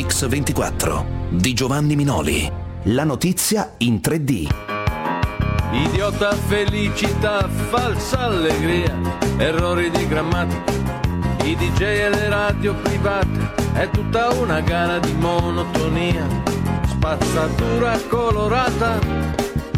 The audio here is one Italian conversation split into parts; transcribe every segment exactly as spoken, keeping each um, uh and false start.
Mix ventiquattro di Giovanni Minoli. La notizia in tre D. Idiota felicità, falsa allegria, errori di grammatica, i D J e le radio private, è tutta una gara di monotonia, spazzatura colorata.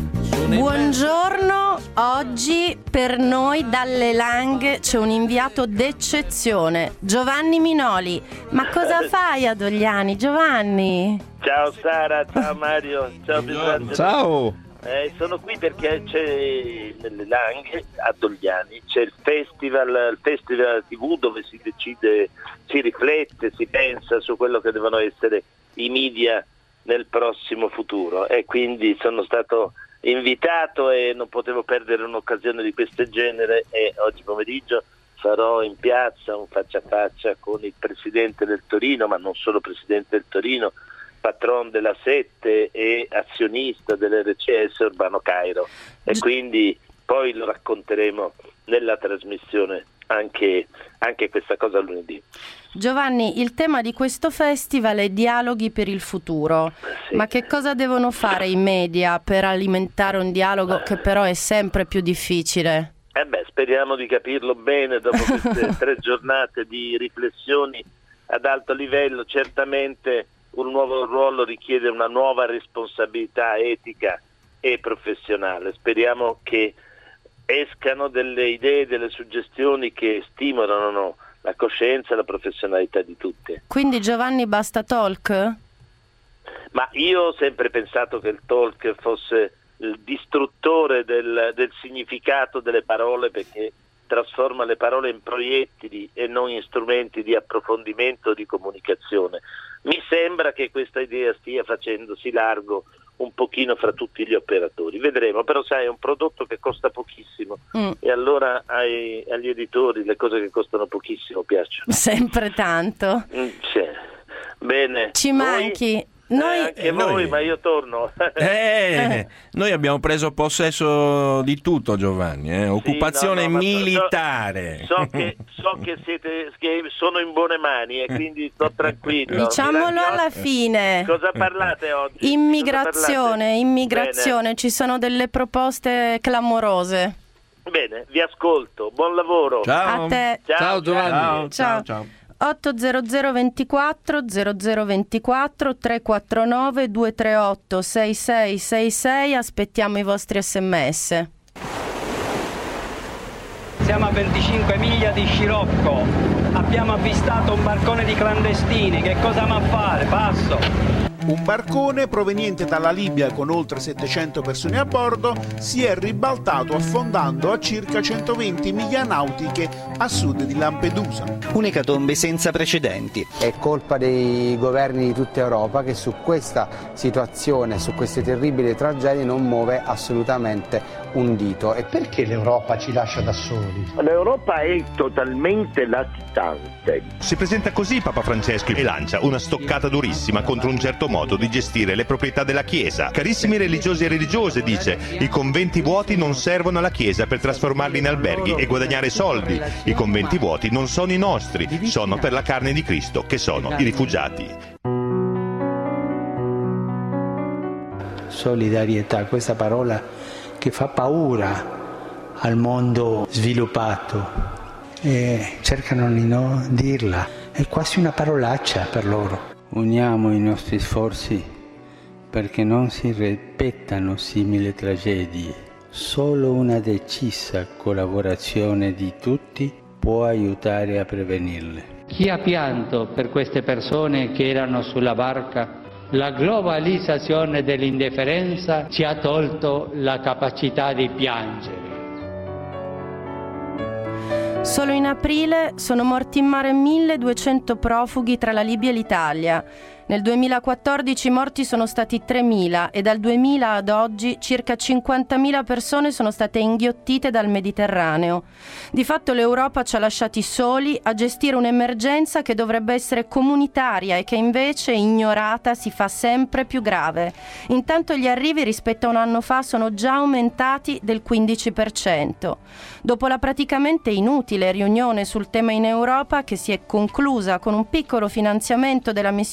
Buongiorno, oggi per noi dalle Langhe c'è un inviato d'eccezione, Giovanni Minoli. Ma cosa fai a Dogliani, Giovanni? Ciao Sara, ciao Mario, ciao Pietro. Ciao. Eh, sono qui perché c'è nelle Langhe a Dogliani c'è il festival, il festival tivù dove si decide, si riflette, si pensa su quello che devono essere i media nel prossimo futuro, e quindi sono stato invitato e non potevo perdere un'occasione di questo genere, e oggi pomeriggio sarò in piazza un faccia a faccia con il presidente del Torino, ma non solo presidente del Torino, patron della Sette e azionista dell'R C S Urbano Cairo, e quindi poi lo racconteremo nella trasmissione anche, anche questa cosa lunedì. Giovanni, il tema di questo festival è dialoghi per il futuro. Sì. Ma che cosa devono fare i media per alimentare un dialogo che però è sempre più difficile? Eh beh, speriamo di capirlo bene dopo queste tre giornate di riflessioni ad alto livello. Certamente un nuovo ruolo richiede una nuova responsabilità etica e professionale. Speriamo che escano delle idee, delle suggestioni che stimolano la coscienza e la professionalità di tutti. Quindi Giovanni, basta talk? Ma io ho sempre pensato che il talk fosse il distruttore del, del significato delle parole, perché trasforma le parole in proiettili e non in strumenti di approfondimento o di comunicazione. Mi sembra che questa idea stia facendosi largo un pochino fra tutti gli operatori, vedremo, però sai, è un prodotto che costa pochissimo mm. e allora ai, agli editori le cose che costano pochissimo piacciono. Sempre tanto. Mm, sì. Bene. Ci manchi. Noi, eh, anche voi, noi, ma io torno. eh, noi abbiamo preso possesso di tutto, Giovanni. Eh? Occupazione sì, no, no, militare. So, so, che, so che siete, che sono in buone mani e quindi sto tranquillo. Diciamolo alla fine. Cosa parlate oggi? Immigrazione, parlate? immigrazione. Bene. Ci sono delle proposte clamorose. Bene, vi ascolto. Buon lavoro. Ciao. A te. Ciao, ciao Giovanni. Ciao. ciao. ciao. otto zero zero ventiquattro zero zero ventiquattro tre quattro nove due tre otto sei sei sei sei, aspettiamo i vostri sms. Siamo a venticinque miglia di Scirocco, abbiamo avvistato un barcone di clandestini, che cosa ama a fare? Passo. Un barcone proveniente dalla Libia con oltre settecento persone a bordo si è ribaltato affondando a circa centoventi miglia nautiche a sud di Lampedusa. Un'ecatombe senza precedenti. È colpa dei governi di tutta Europa che su questa situazione, su queste terribili tragedie non muove assolutamente un dito. E perché l'Europa ci lascia da soli? L'Europa è totalmente latitante. Si presenta così Papa Francesco e lancia una stoccata durissima contro un certo modo di gestire le proprietà della Chiesa. Carissimi religiosi e religiose, dice, i conventi vuoti non servono alla Chiesa per trasformarli in alberghi e guadagnare soldi. I conventi vuoti non sono i nostri, sono per la carne di Cristo, che sono i rifugiati. Solidarietà, questa parola che fa paura al mondo sviluppato, e cercano di non dirla, è quasi una parolaccia per loro. Uniamo i nostri sforzi perché non si ripetano simili tragedie. Solo una decisa collaborazione di tutti può aiutare a prevenirle. Chi ha pianto per queste persone che erano sulla barca? La globalizzazione dell'indifferenza ci ha tolto la capacità di piangere. Solo in aprile sono morti in mare milleduecento profughi tra la Libia e l'Italia. Nel duemilaquattordici i morti sono stati tremila e dal duemila ad oggi circa cinquantamila persone sono state inghiottite dal Mediterraneo. Di fatto l'Europa ci ha lasciati soli a gestire un'emergenza che dovrebbe essere comunitaria e che invece, ignorata, si fa sempre più grave. Intanto gli arrivi rispetto a un anno fa sono già aumentati del quindici per cento. Dopo la praticamente inutile riunione sul tema in Europa, che si è conclusa con un piccolo finanziamento della missione Triton,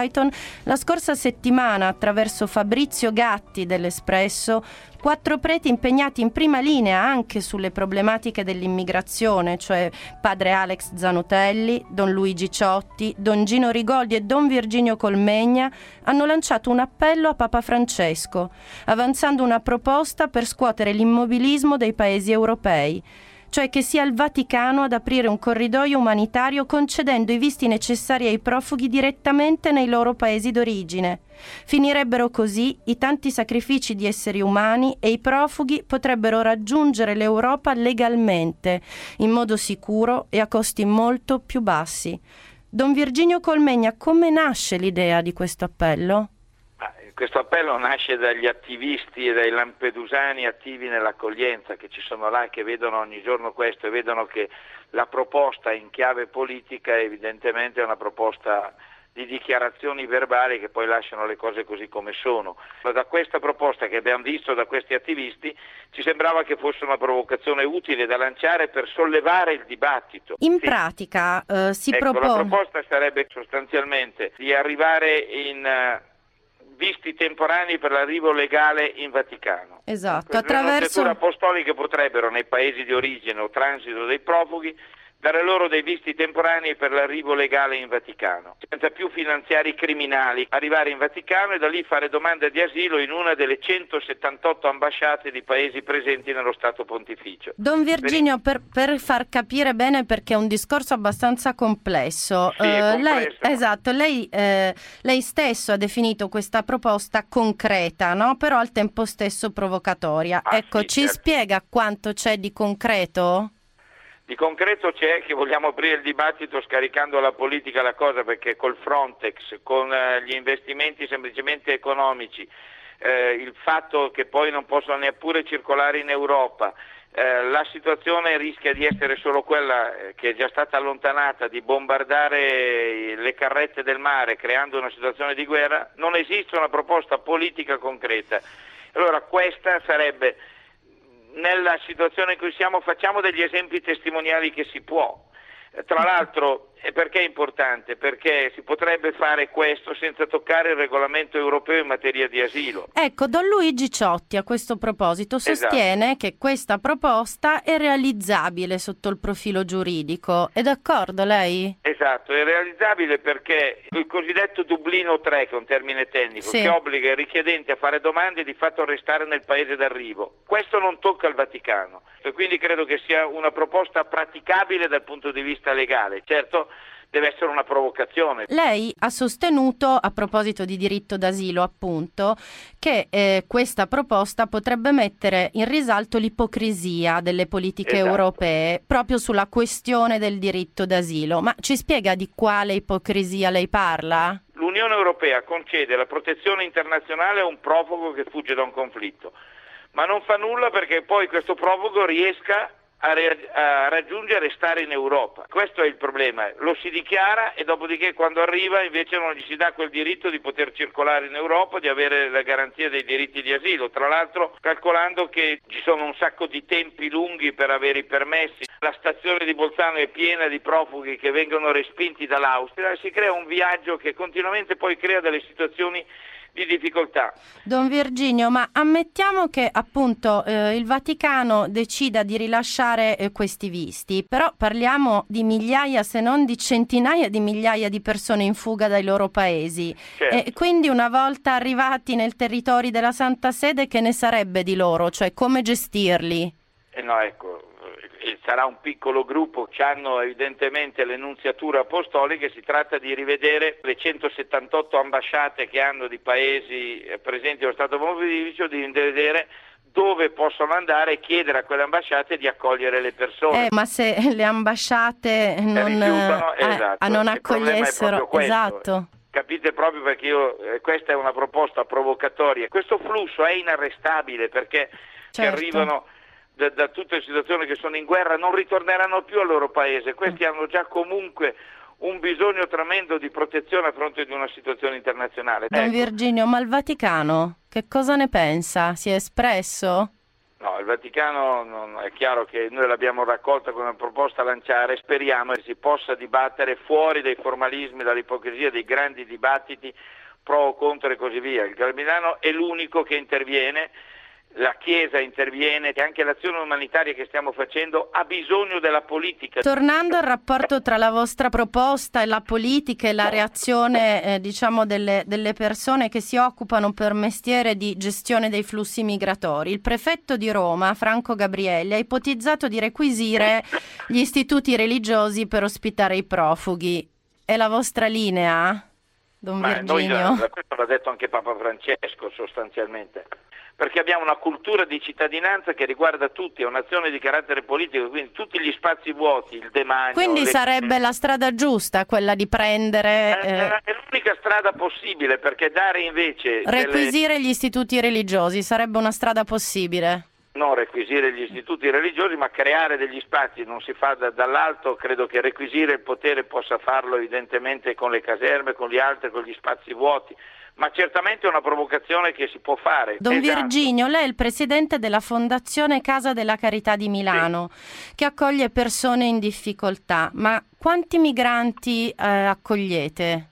Brighton, la scorsa settimana attraverso Fabrizio Gatti dell'Espresso, quattro preti impegnati in prima linea anche sulle problematiche dell'immigrazione, cioè padre Alex Zanotelli, don Luigi Ciotti, don Gino Rigoldi e don Virginio Colmegna, hanno lanciato un appello a Papa Francesco, avanzando una proposta per scuotere l'immobilismo dei paesi europei, cioè che sia il Vaticano ad aprire un corridoio umanitario concedendo i visti necessari ai profughi direttamente nei loro paesi d'origine. Finirebbero così i tanti sacrifici di esseri umani e i profughi potrebbero raggiungere l'Europa legalmente, in modo sicuro e a costi molto più bassi. Don Virginio Colmegna, come nasce l'idea di questo appello? Questo appello nasce dagli attivisti e dai lampedusani attivi nell'accoglienza che ci sono là, che vedono ogni giorno questo e vedono che la proposta in chiave politica evidentemente è una proposta di dichiarazioni verbali che poi lasciano le cose così come sono. Da questa proposta che abbiamo visto da questi attivisti ci sembrava che fosse una provocazione utile da lanciare per sollevare il dibattito. In sì. pratica eh, si ecco, propone... La proposta sarebbe sostanzialmente di arrivare in... Uh, visti temporanei per l'arrivo legale in Vaticano. Esatto, attraverso... Le nunciature apostoliche potrebbero, nei paesi di origine o transito dei profughi, dare loro dei visti temporanei per l'arrivo legale in Vaticano, senza più finanziare i criminali, arrivare in Vaticano e da lì fare domanda di asilo in una delle centosettantotto ambasciate di paesi presenti nello Stato Pontificio. Don Virginio, per, per far capire bene, perché è un discorso abbastanza complesso, sì, è complesso. lei, esatto, lei, eh, lei stesso ha definito questa proposta concreta, no? Però al tempo stesso provocatoria. Ah, ecco, sì, ci certo. spiega quanto c'è di concreto? Di concreto c'è che vogliamo aprire il dibattito scaricando alla politica la cosa, perché col Frontex, con eh, gli investimenti semplicemente economici, eh, il fatto che poi non possono neppure circolare in Europa, eh, la situazione rischia di essere solo quella che è già stata allontanata, di bombardare le carrette del mare creando una situazione di guerra. Non esiste una proposta politica concreta. Allora questa sarebbe... Nella situazione in cui siamo facciamo degli esempi testimoniali che si può. Tra l'altro, perché è importante? Perché si potrebbe fare questo senza toccare il regolamento europeo in materia di asilo. Ecco, Don Luigi Ciotti a questo proposito sostiene esatto. che questa proposta è realizzabile sotto il profilo giuridico. È d'accordo lei? Esatto, è realizzabile perché il cosiddetto Dublino tre, che è un termine tecnico, sì. che obbliga i richiedenti a fare domande e di fatto restare nel paese d'arrivo. Questo non tocca il Vaticano e quindi credo che sia una proposta praticabile dal punto di vista legale. Certo, deve essere una provocazione. Lei ha sostenuto, a proposito di diritto d'asilo appunto, che eh, questa proposta potrebbe mettere in risalto l'ipocrisia delle politiche esatto. europee proprio sulla questione del diritto d'asilo. Ma ci spiega di quale ipocrisia lei parla? L'Unione Europea concede la protezione internazionale a un profugo che fugge da un conflitto, ma non fa nulla perché poi questo profugo riesca a, re- a raggiungere e stare in Europa. Questo è il problema, lo si dichiara e dopodiché quando arriva invece non gli si dà quel diritto di poter circolare in Europa, di avere la garanzia dei diritti di asilo, tra l'altro calcolando che ci sono un sacco di tempi lunghi per avere i permessi. La stazione di Bolzano è piena di profughi che vengono respinti dall'Austria e si crea un viaggio che continuamente poi crea delle situazioni di difficoltà. Don Virginio, ma ammettiamo che appunto eh, il Vaticano decida di rilasciare eh, questi visti, però parliamo di migliaia se non di centinaia di migliaia di persone in fuga dai loro paesi. Certo. E quindi una volta arrivati nel territorio della Santa Sede, che ne sarebbe di loro? Cioè come gestirli? Eh no, ecco, sarà un piccolo gruppo, che hanno evidentemente le nunziature apostoliche, si tratta di rivedere le centosettantotto ambasciate che hanno di paesi presenti nello Stato Pontificio, di vedere dove possono andare e chiedere a quelle ambasciate di accogliere le persone. Eh, ma se le ambasciate non, rifiutano, eh, esatto, non il problema è accogliessero, proprio questo. esatto. Capite, proprio perché io eh, questa è una proposta provocatoria. Questo flusso è inarrestabile perché certo. ci arrivano Da, da tutte le situazioni che sono in guerra, non ritorneranno più al loro paese. Questi hanno già comunque un bisogno tremendo di protezione a fronte di una situazione internazionale. Don ecco. Virginio, ma il Vaticano che cosa ne pensa? Si è espresso? No, il Vaticano non, è chiaro che noi l'abbiamo raccolta come proposta a lanciare, speriamo che si possa dibattere fuori dai formalismi, dall'ipocrisia, dei grandi dibattiti pro o contro e così via. Il Cardinale è l'unico che interviene, la Chiesa interviene, e anche l'azione umanitaria che stiamo facendo ha bisogno della politica. Tornando al rapporto tra la vostra proposta e la politica e la reazione eh, diciamo delle, delle persone che si occupano per mestiere di gestione dei flussi migratori, il prefetto di Roma, Franco Gabrielli, ha ipotizzato di requisire gli istituti religiosi per ospitare i profughi. È la vostra linea, Don Ma Virginio? Noi, questo l'ha detto anche Papa Francesco sostanzialmente. Perché abbiamo una cultura di cittadinanza che riguarda tutti, è un'azione di carattere politico, quindi tutti gli spazi vuoti, il demanio... Quindi le... sarebbe la strada giusta quella di prendere... È, eh, è l'unica strada possibile, perché dare invece... requisire delle... gli istituti religiosi sarebbe una strada possibile? Non requisire gli istituti religiosi, ma creare degli spazi, non si fa da, dall'alto, credo che requisire il potere possa farlo evidentemente con le caserme, con gli altri, con gli spazi vuoti. Ma certamente è una provocazione che si può fare. Don esatto. Virginio, lei è il presidente della Fondazione Casa della Carità di Milano, sì, che accoglie persone in difficoltà. Ma quanti migranti eh, accogliete?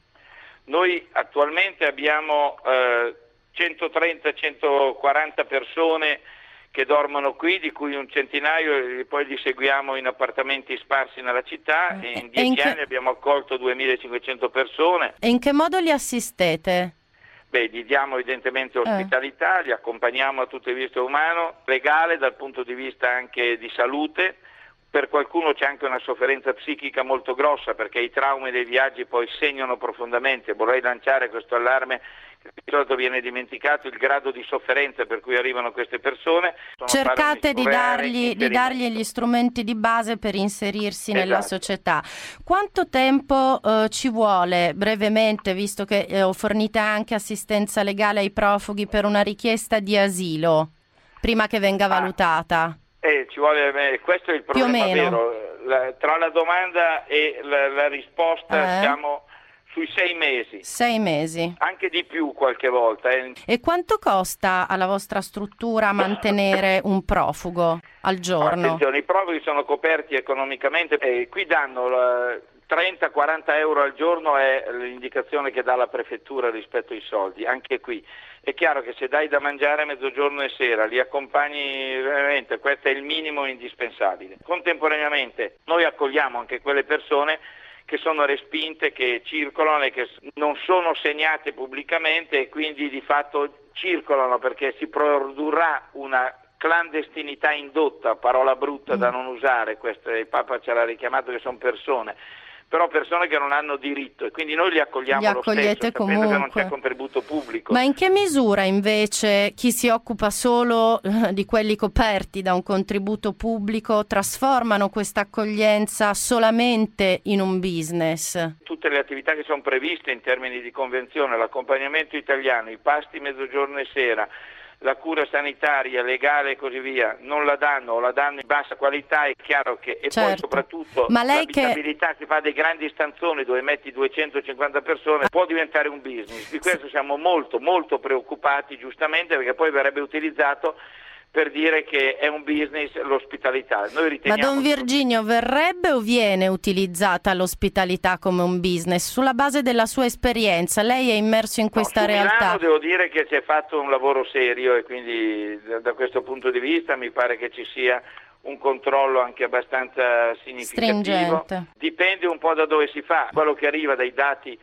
Noi attualmente abbiamo eh, centotrenta centoquaranta persone che dormono qui, di cui un centinaio e poi li seguiamo in appartamenti sparsi nella città. E in dieci in che... anni abbiamo accolto duemilacinquecento persone. E in che modo li assistete? Beh, gli diamo evidentemente ospitalità, eh. li accompagniamo a tutto il vista umano, legale dal punto di vista anche di salute. Per qualcuno c'è anche una sofferenza psichica molto grossa, perché i traumi dei viaggi poi segnano profondamente. Vorrei lanciare questo allarme, che di solito viene dimenticato, il grado di sofferenza per cui arrivano queste persone. Sono Cercate di dargli, di dargli gli strumenti di base per inserirsi esatto. nella società. Quanto tempo eh, ci vuole, brevemente, visto che eh, fornite anche assistenza legale ai profughi per una richiesta di asilo, prima che venga valutata? Eh, ci vuole, questo è il problema vero. La, tra la domanda e la, la risposta eh? siamo sui sei mesi. Sei mesi. Anche di più qualche volta. Eh. E quanto costa alla vostra struttura mantenere un profugo al giorno? Attenzione, i profughi sono coperti economicamente e qui danno la, trenta quaranta euro al giorno è l'indicazione che dà la prefettura rispetto ai soldi, anche qui. È chiaro che se dai da mangiare mezzogiorno e sera, li accompagni veramente, questo è il minimo indispensabile. Contemporaneamente noi accogliamo anche quelle persone che sono respinte, che circolano e che non sono segnate pubblicamente e quindi di fatto circolano, perché si produrrà una clandestinità indotta, parola brutta da non usare, questo il Papa ce l'ha richiamato, che sono persone, però persone che non hanno diritto, e quindi noi li accogliamo li accogliete lo stesso, comunque. sapendo che non c'è contributo pubblico. Ma in che misura invece chi si occupa solo eh, di quelli coperti da un contributo pubblico trasformano questa accoglienza solamente in un business? Tutte le attività che sono previste in termini di convenzione, l'accompagnamento italiano, i pasti mezzogiorno e sera, la cura sanitaria, legale e così via, non la danno o la danno in bassa qualità, è chiaro che, e certo. poi soprattutto Ma lei l'abitabilità, che... si fa dei grandi stanzoni dove metti duecentocinquanta persone, può diventare un business. Di questo siamo molto molto preoccupati, giustamente, perché poi verrebbe utilizzato per dire che è un business l'ospitalità. Noi riteniamo. Ma Don Virginio, verrebbe o viene utilizzata l'ospitalità come un business? Sulla base della sua esperienza, lei è immerso in questa no, su realtà. Milano devo dire che si è fatto un lavoro serio e quindi da, da questo punto di vista mi pare che ci sia un controllo anche abbastanza significativo. Stringente. Dipende un po' da dove si fa. Quello che arriva dai dati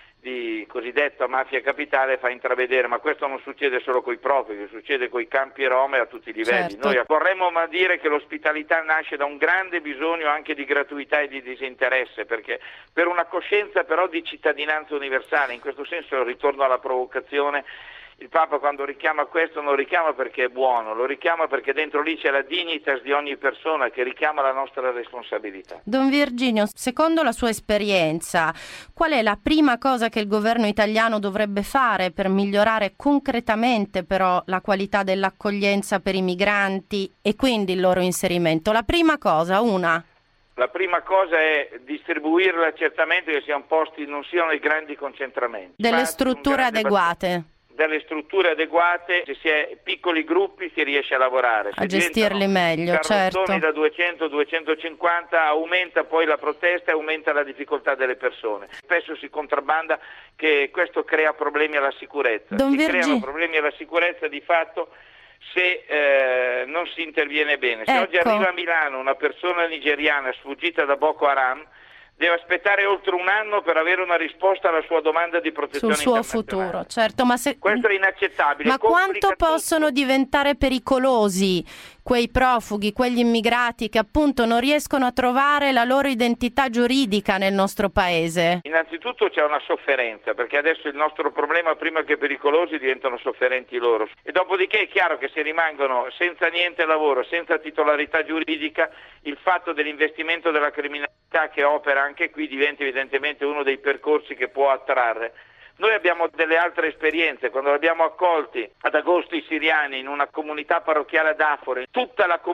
di cosiddetta mafia capitale fa intravedere, ma questo non succede solo coi profughi, succede coi campi rom e a tutti i livelli. Certo. Noi vorremmo ma dire che l'ospitalità nasce da un grande bisogno anche di gratuità e di disinteresse, perché per una coscienza però di cittadinanza universale, in questo senso ritorno alla provocazione. Il Papa quando richiama questo non richiama perché è buono, lo richiama perché dentro lì c'è la dignitas di ogni persona che richiama la nostra responsabilità. Don Virginio, secondo la sua esperienza, qual è la prima cosa che il governo italiano dovrebbe fare per migliorare concretamente però la qualità dell'accoglienza per i migranti e quindi il loro inserimento? La prima cosa, una... La prima cosa è distribuirla certamente, che siano posti, non siano i grandi concentramenti. Delle strutture adeguate. delle strutture adeguate, se si è piccoli gruppi si riesce a lavorare. Se a gestirli meglio, certo. da duecento duecentocinquanta aumenta poi la protesta e aumenta la difficoltà delle persone. Spesso si contrabbanda che questo crea problemi alla sicurezza. Don si Virgi... creano problemi alla sicurezza di fatto se eh, non si interviene bene. Se ecco. oggi arriva a Milano una persona nigeriana sfuggita da Boko Haram, deve aspettare oltre un anno per avere una risposta alla sua domanda di protezione sul suo internazionale. futuro, certo, ma se... questo è inaccettabile. Ma quanto possono diventare pericolosi quei profughi, quegli immigrati che appunto non riescono a trovare la loro identità giuridica nel nostro paese? Innanzitutto c'è una sofferenza, perché adesso il nostro problema, prima che pericolosi, diventano sofferenti loro. E dopodiché è chiaro che se rimangono senza niente lavoro, senza titolarità giuridica, il fatto dell'investimento della criminalità che opera anche qui diventa evidentemente uno dei percorsi che può attrarre. Noi abbiamo delle altre esperienze, quando abbiamo accolti ad agosto i siriani in una comunità parrocchiale ad Afore, tutta la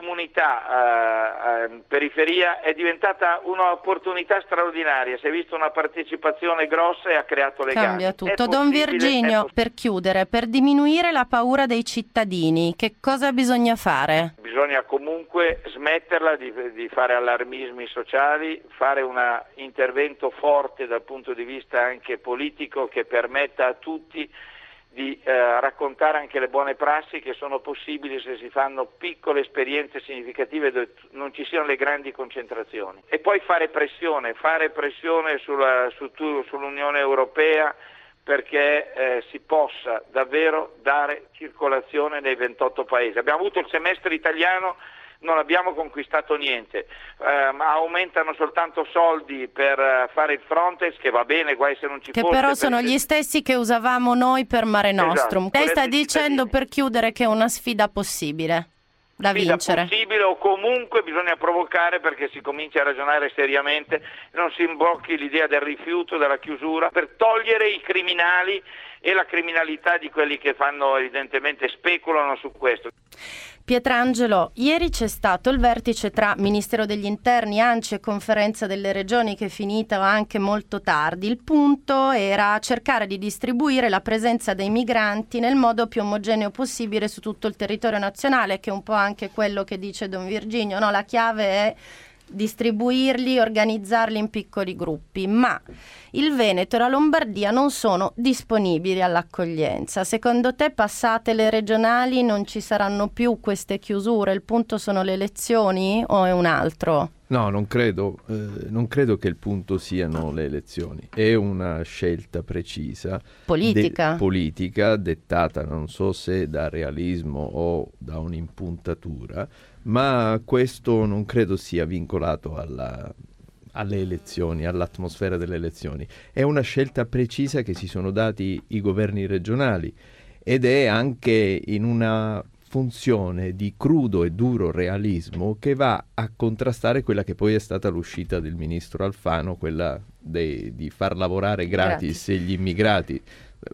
comunità eh, eh, periferia è diventata un'opportunità straordinaria, si è vista una partecipazione grossa e ha creato legami. Cambia tutto. Don Virginio, per chiudere, per diminuire la paura dei cittadini, che cosa bisogna fare? Bisogna comunque smetterla di, di fare allarmismi sociali, fare un intervento forte dal punto di vista anche politico che permetta a tutti di eh, raccontare anche le buone prassi che sono possibili se si fanno piccole esperienze significative dove non ci siano le grandi concentrazioni. E poi fare pressione, fare pressione sulla, su, sull'Unione Europea perché eh, si possa davvero dare circolazione nei ventotto paesi. Abbiamo avuto il semestre italiano, non abbiamo conquistato niente, eh, ma aumentano soltanto soldi per uh, fare il Frontex, che va bene, guai se non ci che fosse. Che però sono perché... gli stessi che usavamo noi per Mare Nostrum. Esatto. Lei sta dicendo, per chiudere, che è una sfida possibile da sfida vincere. Possibile, o comunque bisogna provocare perché si cominci a ragionare seriamente e non si imbrocchi l'idea del rifiuto, della chiusura, per togliere i criminali e la criminalità di quelli che fanno evidentemente speculano su questo. Pietrangelo, ieri c'è stato il vertice tra Ministero degli Interni, A N C I e Conferenza delle Regioni, che è finita anche molto tardi. Il punto era cercare di distribuire la presenza dei migranti nel modo più omogeneo possibile su tutto il territorio nazionale, che è un po' anche quello che dice Don Virginio, no? La chiave è distribuirli, organizzarli in piccoli gruppi, ma il Veneto e la Lombardia non sono disponibili all'accoglienza. Secondo te, passate le regionali, non ci saranno più queste chiusure? Il punto sono le elezioni o è un altro? No, non credo, eh, non credo che il punto siano le elezioni. È una scelta precisa. Politica. De- politica, dettata non so se da realismo o da un'impuntatura, ma questo non credo sia vincolato alla, alle elezioni, all'atmosfera delle elezioni. È una scelta precisa che si sono dati i governi regionali ed è anche in una funzione di crudo e duro realismo che va a contrastare quella che poi è stata l'uscita del ministro Alfano, quella de, di far lavorare gratis, gratis. gli immigrati,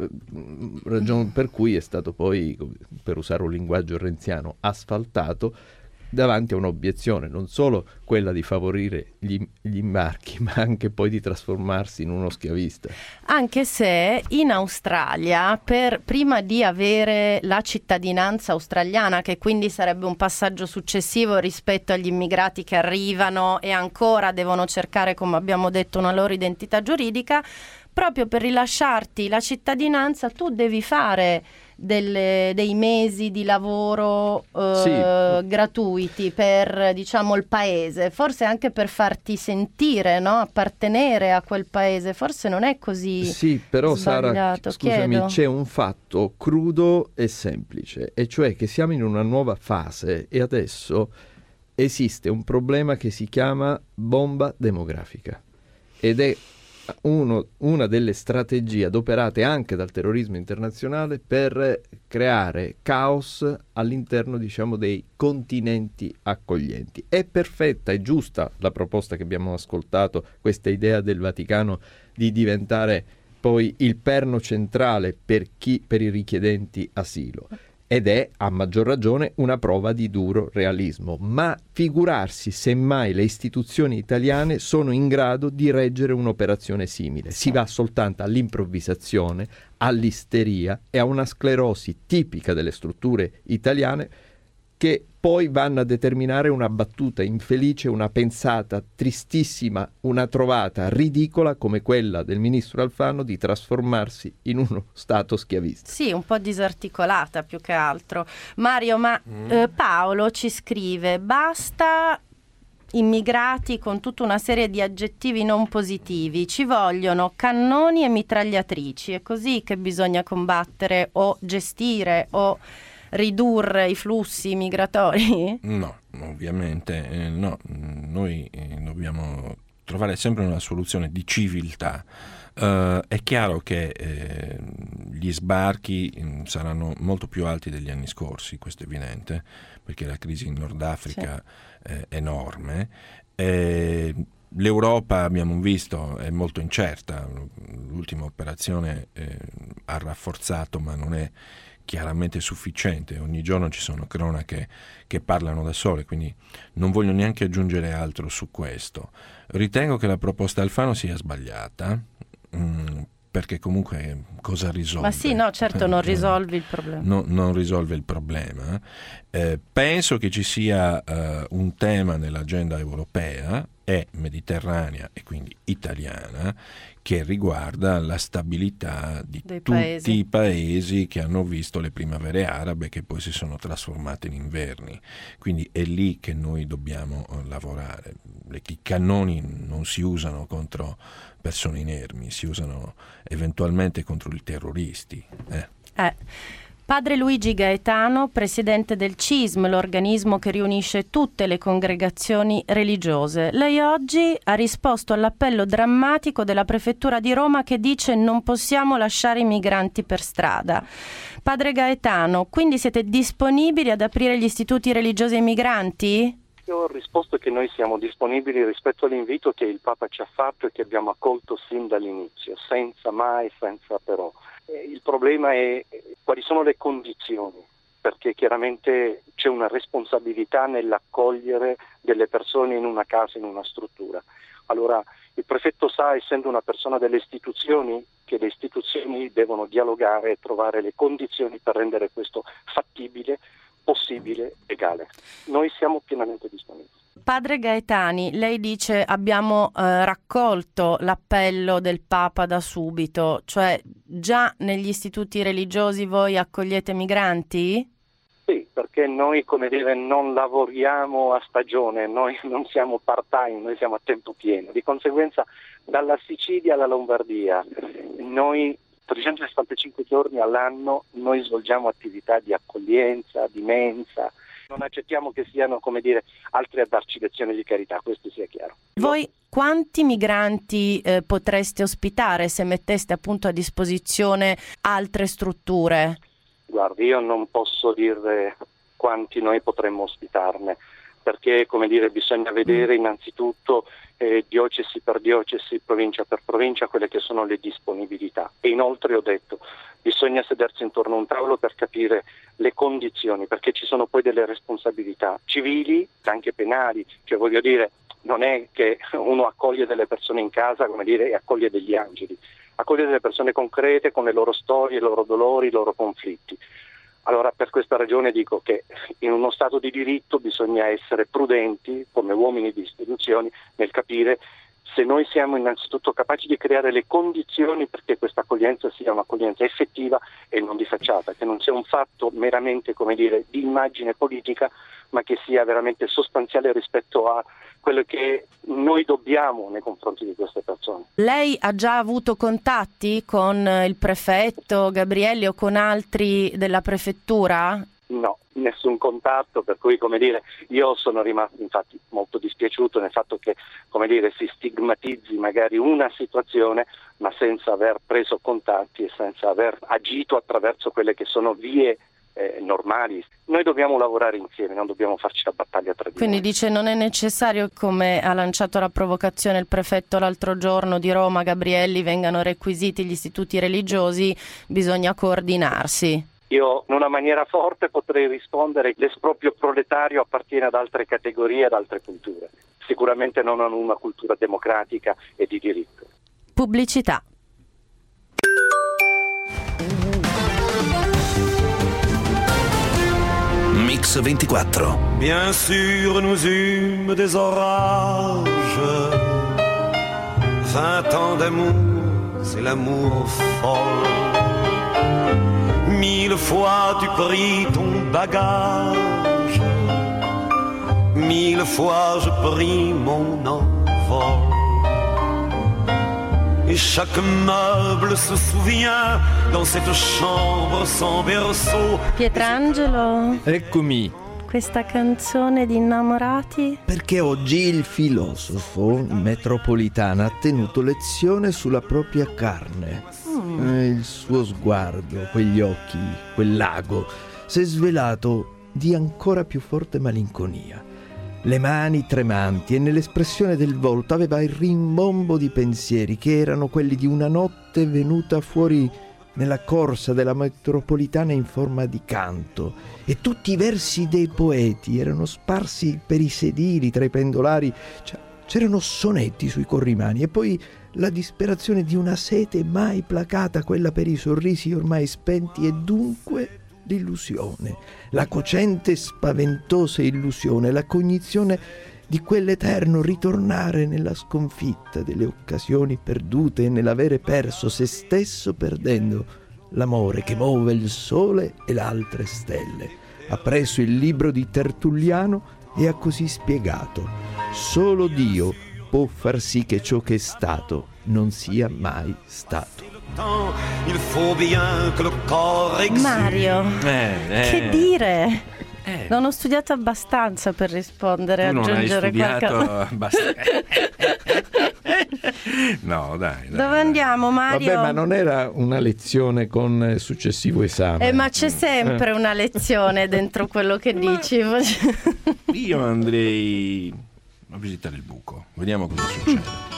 ragione per cui è stato poi, per usare un linguaggio renziano, asfaltato davanti a un'obiezione, non solo quella di favorire gli, gli imbarchi, ma anche poi di trasformarsi in uno schiavista. Anche se in Australia, per, prima di avere la cittadinanza australiana, che quindi sarebbe un passaggio successivo rispetto agli immigrati che arrivano e ancora devono cercare, come abbiamo detto, una loro identità giuridica, proprio per rilasciarti la cittadinanza tu devi fare delle, dei mesi di lavoro eh, sì. gratuiti per, diciamo, il paese, forse anche per farti sentire, no? Appartenere a quel paese. Forse non è così sì, però sbagliato. Sara, scusami, chiedo. C'è un fatto crudo e semplice, e cioè che siamo in una nuova fase e adesso esiste un problema che si chiama bomba demografica ed è Uno, una delle strategie adoperate anche dal terrorismo internazionale per creare caos all'interno, diciamo, dei continenti accoglienti. È perfetta, è giusta la proposta che abbiamo ascoltato, questa idea del Vaticano di diventare poi il perno centrale per chi, per i richiedenti asilo. ed è a maggior ragione una prova di duro realismo. Ma figurarsi se mai le istituzioni italiane sono in grado di reggere un'operazione simile. Si va soltanto all'improvvisazione, all'isteria e a una sclerosi tipica delle strutture italiane, che poi vanno a determinare una battuta infelice, una pensata tristissima, una trovata ridicola come quella del ministro Alfano di trasformarsi in uno stato schiavista. Sì, un po' disarticolata più che altro. Mario, ma mm. eh, Paolo ci scrive: basta immigrati con tutta una serie di aggettivi non positivi, ci vogliono cannoni e mitragliatrici, è così che bisogna combattere o gestire o ridurre i flussi migratori? No, ovviamente eh, no, noi eh, dobbiamo trovare sempre una soluzione di civiltà. Uh, è chiaro che eh, gli sbarchi mh, saranno molto più alti degli anni scorsi, questo è evidente, perché la crisi in Nord Africa sì. è enorme. E l'Europa, abbiamo visto, è molto incerta. L'ultima operazione eh, ha rafforzato, ma non è chiaramente sufficiente. Ogni giorno ci sono cronache che parlano da sole, quindi non voglio neanche aggiungere altro su questo. Ritengo che la proposta Alfano sia sbagliata, mh, perché comunque cosa risolve? Ma sì, no, certo non risolvi il problema. No, non risolve il problema. Eh, penso che ci sia eh, un tema nell'agenda europea e mediterranea e quindi italiana che riguarda la stabilità di Dei tutti paesi. i paesi che hanno visto le primavere arabe che poi si sono trasformate in inverni. Quindi è lì che noi dobbiamo lavorare. I cannoni non si usano contro persone inermi, si usano eventualmente contro i terroristi. Eh. Eh. Padre Luigi Gaetano, presidente del C I S M, l'organismo che riunisce tutte le congregazioni religiose. Lei oggi ha risposto all'appello drammatico della Prefettura di Roma che dice non possiamo lasciare i migranti per strada. Padre Gaetano, quindi siete disponibili ad aprire gli istituti religiosi ai migranti? Io ho risposto che noi siamo disponibili rispetto all'invito che il Papa ci ha fatto e che abbiamo accolto sin dall'inizio, senza mai, senza però. Il problema è quali sono le condizioni, perché chiaramente c'è una responsabilità nell'accogliere delle persone in una casa, in una struttura. Allora il prefetto sa, essendo una persona delle istituzioni, che le istituzioni devono dialogare e trovare le condizioni per rendere questo fattibile, possibile, legale. Noi siamo pienamente disponibili. Padre Gaetani, lei dice abbiamo eh, raccolto l'appello del Papa da subito, cioè già negli istituti religiosi voi accogliete migranti? Sì, perché noi, come dire, non lavoriamo a stagione, noi non siamo part-time, noi siamo a tempo pieno. Di conseguenza dalla Sicilia alla Lombardia noi trecentosessantacinque giorni all'anno noi svolgiamo attività di accoglienza, di mensa. Non accettiamo che siano, come dire, altri a darci lezioni di carità, questo sia chiaro. Voi quanti migranti eh, potreste ospitare se metteste appunto a disposizione altre strutture? Guardi, io non posso dire quanti noi potremmo ospitarne, perché, come dire, bisogna vedere innanzitutto eh, diocesi per diocesi, provincia per provincia, quelle che sono le disponibilità. E inoltre ho detto, bisogna sedersi intorno a un tavolo per capire le condizioni, perché ci sono poi delle responsabilità civili, anche penali, cioè voglio dire, non è che uno accoglie delle persone in casa, come dire, e accoglie degli angeli, accoglie delle persone concrete con le loro storie, i loro dolori, i loro conflitti. Allora, per questa ragione dico che in uno Stato di diritto bisogna essere prudenti come uomini di istituzioni nel capire se noi siamo innanzitutto capaci di creare le condizioni perché questa accoglienza sia un'accoglienza effettiva e non di facciata, che non sia un fatto meramente, come dire, di immagine politica, ma che sia veramente sostanziale rispetto a quello che noi dobbiamo nei confronti di queste persone. Lei ha già avuto contatti con il prefetto Gabrielli o con altri della prefettura? No, nessun contatto, per cui, come dire, io sono rimasto infatti molto dispiaciuto nel fatto che, come dire, si stigmatizzi magari una situazione ma senza aver preso contatti e senza aver agito attraverso quelle che sono vie eh, normali. Noi dobbiamo lavorare insieme, non dobbiamo farci la battaglia tra di noi. Quindi dice non è necessario, come ha lanciato la provocazione il prefetto l'altro giorno di Roma, Gabrielli, vengano requisiti gli istituti religiosi, bisogna coordinarsi. Io in una maniera forte potrei rispondere che l'esproprio proletario appartiene ad altre categorie, ad altre culture, sicuramente non a una cultura democratica e di diritto. Pubblicità. Mix ventiquattro. Bien sûr nous eûmes des orages, vingt ans d'amour, c'est l'amour folle. Mille fois tu pris ton bagage, mille fois je pris mon envol. Et chaque meuble se souvient dans cette chambre sans berceau. Pietrangelo, Eccomi. questa canzone di innamorati? Perché oggi il filosofo in metropolitana ha tenuto lezione sulla propria carne. Mm. Eh, il suo sguardo, quegli occhi, quel lago, si è svelato di ancora più forte malinconia. Le mani tremanti e nell'espressione del volto aveva il rimbombo di pensieri che erano quelli di una notte venuta fuori nella corsa della metropolitana in forma di canto, e tutti i versi dei poeti erano sparsi per i sedili tra i pendolari. C'erano sonetti sui corrimani e poi la disperazione di una sete mai placata, quella per i sorrisi ormai spenti, e dunque l'illusione, la cocente spaventosa illusione, la cognizione di quell'eterno ritornare nella sconfitta delle occasioni perdute e nell'avere perso se stesso, perdendo l'amore che muove il sole e le altre stelle. Ha preso il libro di Tertulliano e ha così spiegato: solo Dio può far sì che ciò che è stato non sia mai stato. Mario, eh, eh. che dire? Eh. Non ho studiato abbastanza per rispondere, Tu non aggiungere hai studiato qualcosa. abbastanza. No, dai, dai. Dove andiamo, Mario? Vabbè, ma non era una lezione con successivo esame. Eh, ma c'è sempre una lezione dentro quello che dici. Io andrei a visitare il buco, vediamo cosa succede.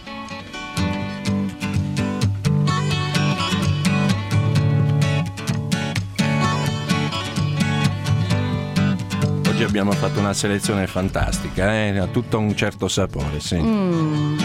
Oggi abbiamo fatto una selezione fantastica, eh? Ha tutto un certo sapore, sì. Mm.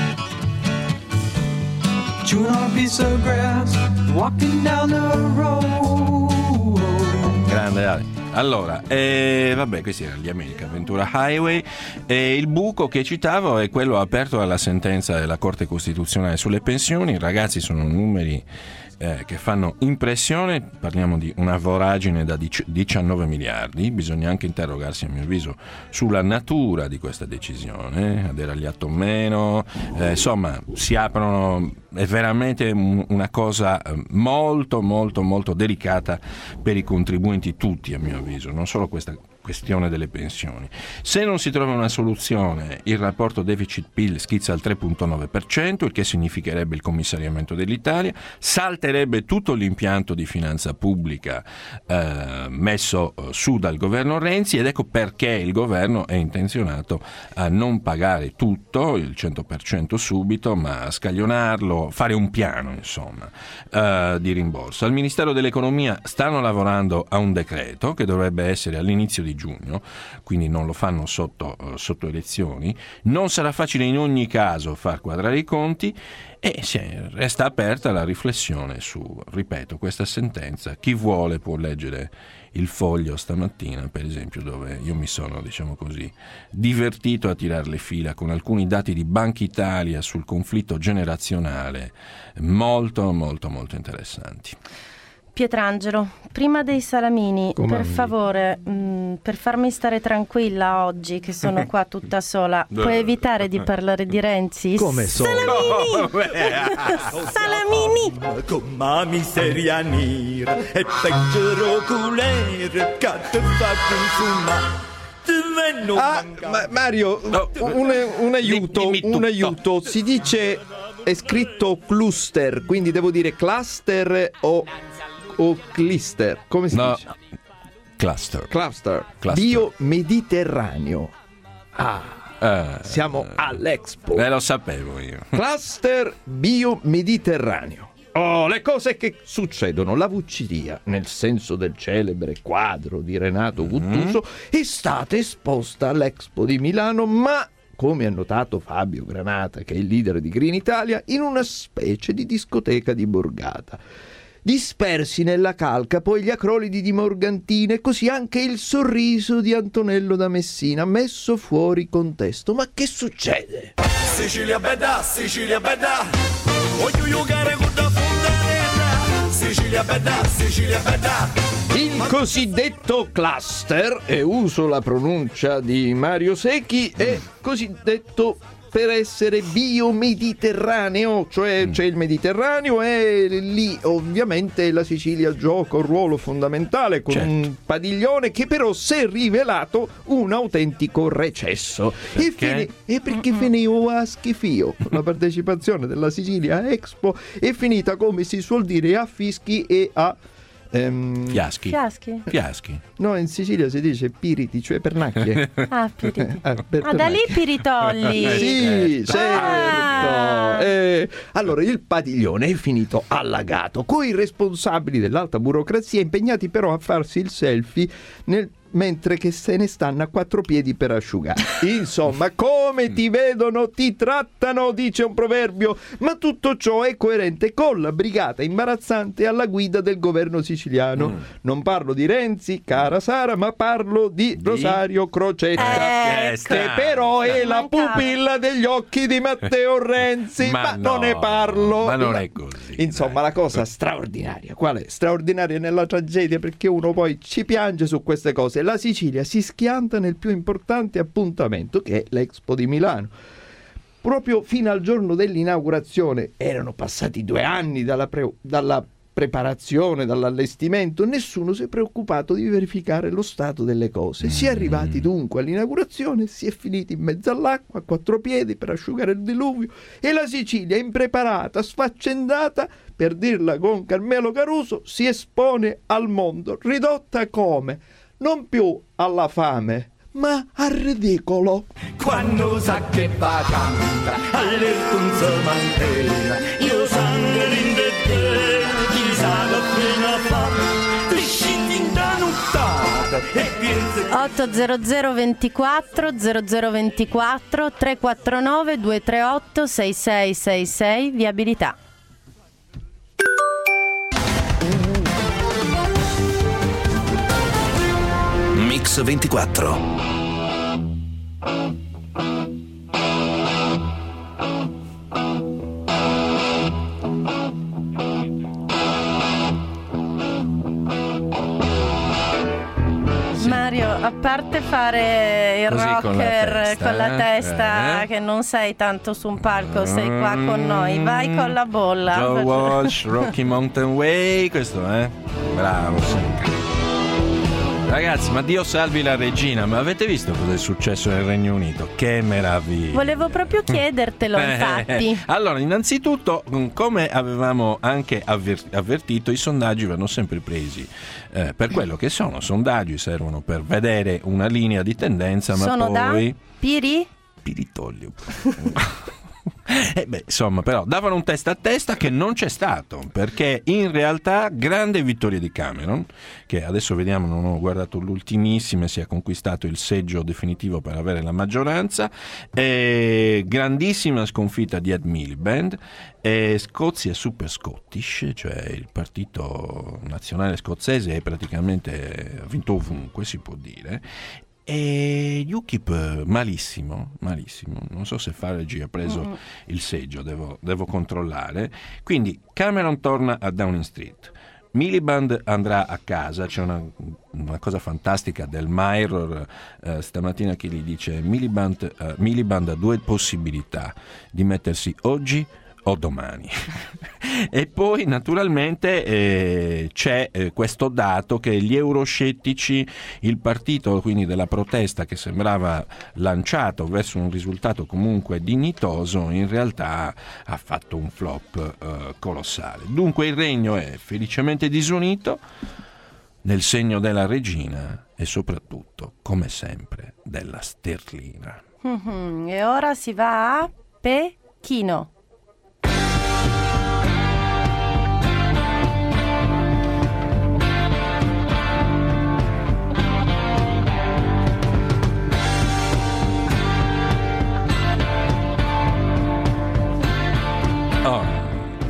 Grande, dai. Allora, eh, vabbè, questi erano gli American Ventura Highway, e il buco che citavo è quello aperto dalla sentenza della Corte Costituzionale sulle pensioni. Ragazzi, sono numeri eh, che fanno impressione, parliamo di una voragine da diciannove miliardi, bisogna anche interrogarsi a mio avviso sulla natura di questa decisione, ha deragliato o meno, eh, insomma si aprono, è veramente un, una cosa molto molto molto delicata per i contribuenti tutti a mio avviso, non solo questa questione delle pensioni. Se non si trova una soluzione, il rapporto deficit-P I L schizza al tre virgola nove per cento, il che significherebbe il commissariamento dell'Italia, salterebbe tutto l'impianto di finanza pubblica eh, messo su dal governo Renzi, ed ecco perché il governo è intenzionato a non pagare tutto, il cento per cento subito, ma a scaglionarlo, fare un piano insomma eh, di rimborso. Al Ministero dell'Economia stanno lavorando a un decreto che dovrebbe essere all'inizio di giugno, quindi non lo fanno sotto, uh, sotto elezioni. Non sarà facile in ogni caso far quadrare i conti e sì, resta aperta la riflessione su, ripeto, questa sentenza. Chi vuole può leggere il Foglio stamattina, per esempio, dove io mi sono, diciamo così, divertito a tirare le fila con alcuni dati di Banca Italia sul conflitto generazionale molto molto molto interessanti. Pietrangelo, prima dei salamini, Come per mi... favore, mh, per farmi stare tranquilla oggi che sono qua tutta sola, puoi evitare di parlare di Renzi? Come sono? Salamini! Salamini! Con ma miseria nera e peggio culere che te fa consumare. Ah, ma Mario, un, un aiuto, dimmi, dimmi un aiuto. Si dice, è scritto cluster, quindi devo dire cluster o, o clister. Come si no. dice? Cluster. Cluster. Cluster. Bio-Mediterraneo. Ah, eh, siamo all'Expo. Eh, lo sapevo io. Cluster bio-Mediterraneo. Oh, le cose che succedono. La Vucciria, nel senso del celebre quadro di Renato Guttuso, è stata esposta all'Expo di Milano, ma, come ha notato Fabio Granata, che è il leader di Green Italia, in una specie di discoteca di borgata. Dispersi nella calca poi gli acrolidi di Morgantini e così anche il sorriso di Antonello da Messina, messo fuori contesto. Ma che succede? Sicilia bella, Sicilia bella, voglio giocare con la fontanella. Sicilia bella, Sicilia bella. Il cosiddetto cluster, e uso la pronuncia di Mario Secchi, è cosiddetto per essere biomediterraneo, cioè c'è il Mediterraneo e lì ovviamente la Sicilia gioca un ruolo fondamentale con certo. un padiglione che però si è rivelato un autentico recesso. E, fine, e perché finivo a schifio. La partecipazione della Sicilia a Expo è finita, come si suol dire, a fischi e a Ehm, fiaschi. Fiaschi. Fiaschi. No, in Sicilia si dice piriti, cioè pernacchie. Ah, piriti. ah, per, ah da lì piritolli. Sì, certo. Ah. Eh, allora, il padiglione è finito allagato, con i responsabili dell'alta burocrazia impegnati però a farsi il selfie nel mentre che se ne stanno a quattro piedi per asciugare. Insomma, come ti vedono ti trattano, dice un proverbio, ma tutto ciò è coerente con la brigata imbarazzante alla guida del governo siciliano. Mm. Non parlo di Renzi, cara Sara, ma parlo di, di? Rosario Crocetta, eh, che però è la pupilla degli occhi di Matteo Renzi, ma, ma no, non ne parlo. Ma non è così. Insomma, dai. La cosa straordinaria, qual è? Straordinaria nella tragedia, perché uno poi ci piange su queste cose. La Sicilia si schianta nel più importante appuntamento, che è l'Expo di Milano. Proprio fino al giorno dell'inaugurazione, erano passati due anni dalla, pre- dalla preparazione, dall'allestimento, nessuno si è preoccupato di verificare lo stato delle cose. Si è arrivati dunque all'inaugurazione, si è finiti in mezzo all'acqua, a quattro piedi per asciugare il diluvio, e la Sicilia, impreparata, sfaccendata, per dirla con Carmelo Caruso, si espone al mondo, ridotta come? Non più alla fame, ma al ridicolo. Quando sa che va canta, all'erto non si mantena, io sangue rindette, chi sa la pena fa, ti scendi in da nottata e piensa... otto zero zero ventiquattro zero zero ventiquattro tre quattro nove due tre otto sei sei sei sei, viabilità. Mix ventiquattro. Mario, a parte fare il Così rocker con la testa, con la testa eh? che non sei tanto su un palco, sei qua con noi, vai con la bolla. Joe Walsh, Rocky Mountain Way, questo eh? Bravo, sì. Ragazzi, ma Dio salvi la regina, ma avete visto cosa è successo nel Regno Unito? Che meraviglia! Volevo proprio chiedertelo, infatti. Allora, innanzitutto, come avevamo anche avver- avvertito, i sondaggi vanno sempre presi eh, per quello che sono. Sondaggi servono per vedere una linea di tendenza, ma sono poi... da Piri? Piritoglio. Eh beh, insomma, però davano un testa a testa che non c'è stato, perché in realtà grande vittoria di Cameron, che adesso vediamo, non ho guardato l'ultimissima, si è conquistato il seggio definitivo per avere la maggioranza, e grandissima sconfitta di Ed Miliband, e Scozia Super Scottish, cioè il partito nazionale scozzese è praticamente ha vinto ovunque, si può dire. E UKIP malissimo, malissimo. Non so se Farage ha preso mm. il seggio, devo, devo controllare. Quindi Cameron torna a Downing Street. Miliband andrà a casa. C'è una, una cosa fantastica del Mirror eh, stamattina che gli dice Miliband, eh, Miliband ha due possibilità: di mettersi oggi o domani. E poi naturalmente eh, c'è eh, questo dato che gli euroscettici, il partito quindi della protesta che sembrava lanciato verso un risultato comunque dignitoso, in realtà ha fatto un flop eh, colossale. Dunque il regno è felicemente disunito nel segno della regina e soprattutto, come sempre, della sterlina. Mm-hmm. E ora si va a Pechino.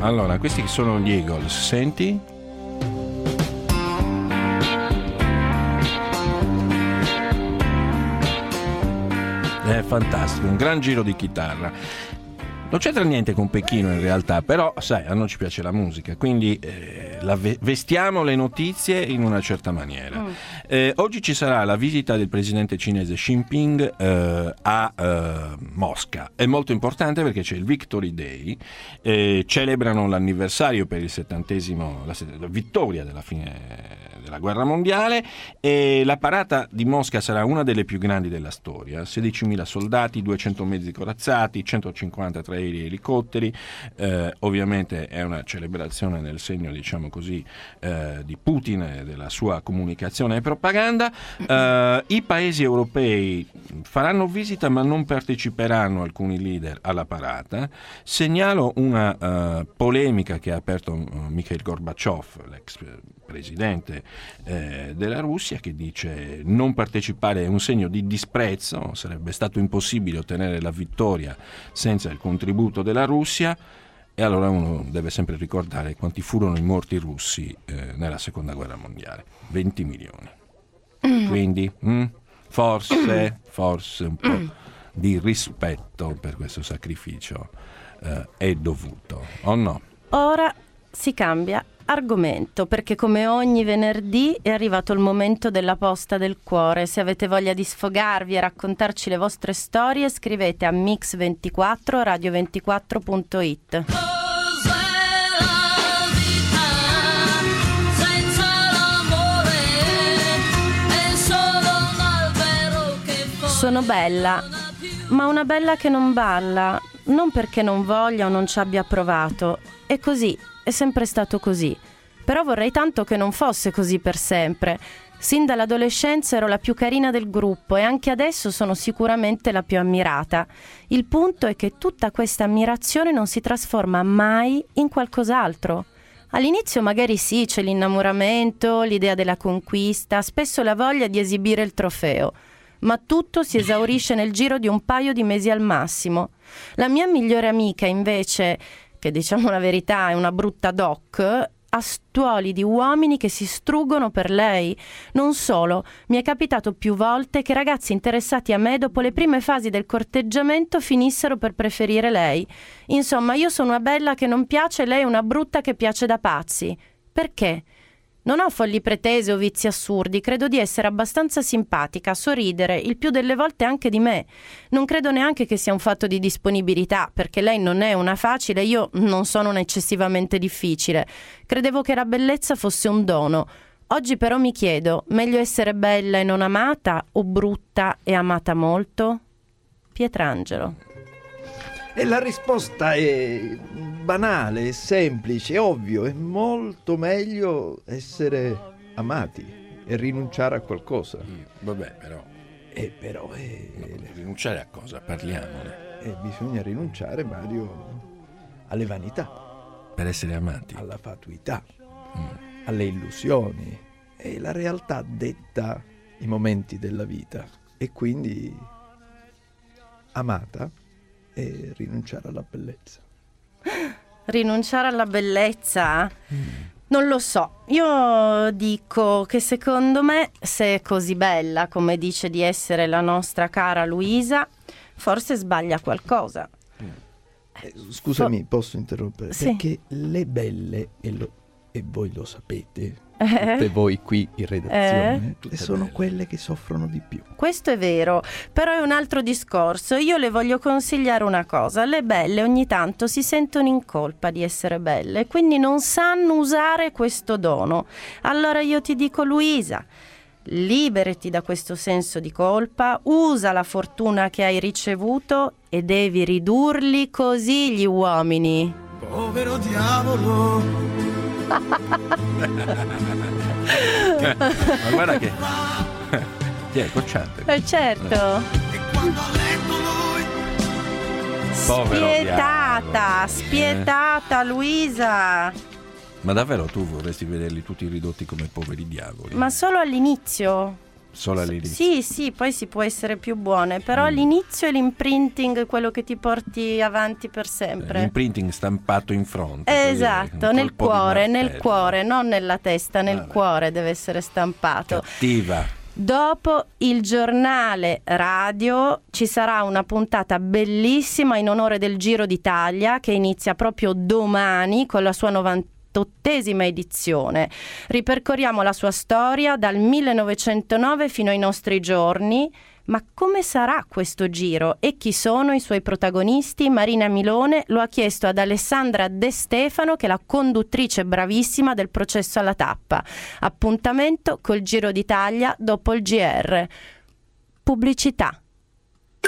allora, questi sono gli Eagles, senti? È fantastico, un gran giro di chitarra. Non c'entra niente con Pechino in realtà, però sai, a noi ci piace la musica, quindi eh, la ve- vestiamo le notizie in una certa maniera. Mm. Eh, oggi ci sarà la visita del presidente cinese Xi Jinping eh, a eh, Mosca. È molto importante perché c'è il Victory Day, eh, celebrano l'anniversario per il settantesimo, la, la vittoria della fine della guerra mondiale, e la parata di Mosca sarà una delle più grandi della storia. sedicimila soldati, duecento mezzi corazzati, centocinquanta tra aerei e elicotteri. Eh, ovviamente è una celebrazione nel segno, diciamo così, eh, di Putin e della sua comunicazione e propaganda. Eh, i paesi europei faranno visita ma non parteciperanno alcuni leader alla parata. Segnalo una uh, polemica che ha aperto uh, Mikhail Gorbaciov, l'ex presidente eh, della Russia, che dice: non partecipare è un segno di disprezzo, sarebbe stato impossibile ottenere la vittoria senza il contributo della Russia. E allora uno deve sempre ricordare quanti furono i morti russi eh, nella seconda guerra mondiale: venti milioni. Mm. Quindi mm, forse forse un po' mm. di rispetto per questo sacrificio eh, è dovuto, o no? Ora si cambia argomento, perché come ogni venerdì è arrivato il momento della posta del cuore. Se avete voglia di sfogarvi e raccontarci le vostre storie, scrivete a mix ventiquattro radio ventiquattro punto it. Sono bella, ma una bella che non balla, non perché non voglia o non ci abbia provato. È così, è sempre stato così. Però vorrei tanto che non fosse così per sempre. Sin dall'adolescenza ero la più carina del gruppo e anche adesso sono sicuramente la più ammirata. Il punto è che tutta questa ammirazione non si trasforma mai in qualcos'altro. All'inizio magari sì, c'è l'innamoramento, l'idea della conquista, spesso la voglia di esibire il trofeo. Ma tutto si esaurisce nel giro di un paio di mesi al massimo. La mia migliore amica, invece, che diciamo la verità è una brutta doc, ha stuoli di uomini che si struggono per lei. Non solo, mi è capitato più volte che ragazzi interessati a me dopo le prime fasi del corteggiamento finissero per preferire lei. Insomma, io sono una bella che non piace e lei è una brutta che piace da pazzi. Perché? Non ho folli pretese o vizi assurdi, credo di essere abbastanza simpatica, sorridere, il più delle volte anche di me. Non credo neanche che sia un fatto di disponibilità, perché lei non è una facile, io non sono un eccessivamente difficile. Credevo che la bellezza fosse un dono. Oggi però mi chiedo, meglio essere bella e non amata o brutta e amata molto? Pietrangelo. E la risposta è banale, è semplice, è ovvio, è molto meglio essere amati e rinunciare a qualcosa. Mm, vabbè, però. E però è... No, rinunciare a cosa? Parliamone. E bisogna rinunciare, Mario, alle vanità. Per essere amati. Alla fatuità, mm. alle illusioni. E la realtà detta i momenti della vita. E quindi amata e rinunciare alla bellezza. Rinunciare alla bellezza? Mm. Non lo so. Io dico che secondo me, se è così bella come dice di essere la nostra cara Luisa, forse sbaglia qualcosa. Mm. Eh, scusami, For... posso interrompere? Sì. Perché le belle, e, lo, e voi lo sapete, eh? tutte voi qui in redazione, eh? sono belle. Quelle che soffrono di più. Questo è vero, però è un altro discorso. Io le voglio consigliare una cosa: le belle ogni tanto si sentono in colpa di essere belle, quindi non sanno usare questo dono. Allora io ti dico, Luisa, liberati da questo senso di colpa, usa la fortuna che hai ricevuto e devi ridurli così gli uomini. Povero diavolo. Ma guarda che ti è cocciante. Eh, certo. Povero spietata, diavolo. spietata, eh. Luisa. Ma davvero tu vorresti vederli tutti ridotti come poveri diavoli? Ma solo all'inizio. solo all'inizio. Sì, sì, poi si può essere più buone, però mm. l'inizio è l'imprinting, quello che ti porti avanti per sempre. L'imprinting stampato in fronte. Esatto, nel cuore, nel cuore, non nella testa, nel Vabbè. cuore deve essere stampato. Cattiva. Dopo il giornale radio ci sarà una puntata bellissima in onore del Giro d'Italia che inizia proprio domani con la sua novantottesima edizione. Ripercorriamo la sua storia dal millenovecentonove fino ai nostri giorni. Ma come sarà questo giro e chi sono i suoi protagonisti? Marina Milone lo ha chiesto ad Alessandra De Stefano, che è la conduttrice bravissima del Processo alla tappa. Appuntamento col Giro d'Italia dopo il G R. Pubblicità.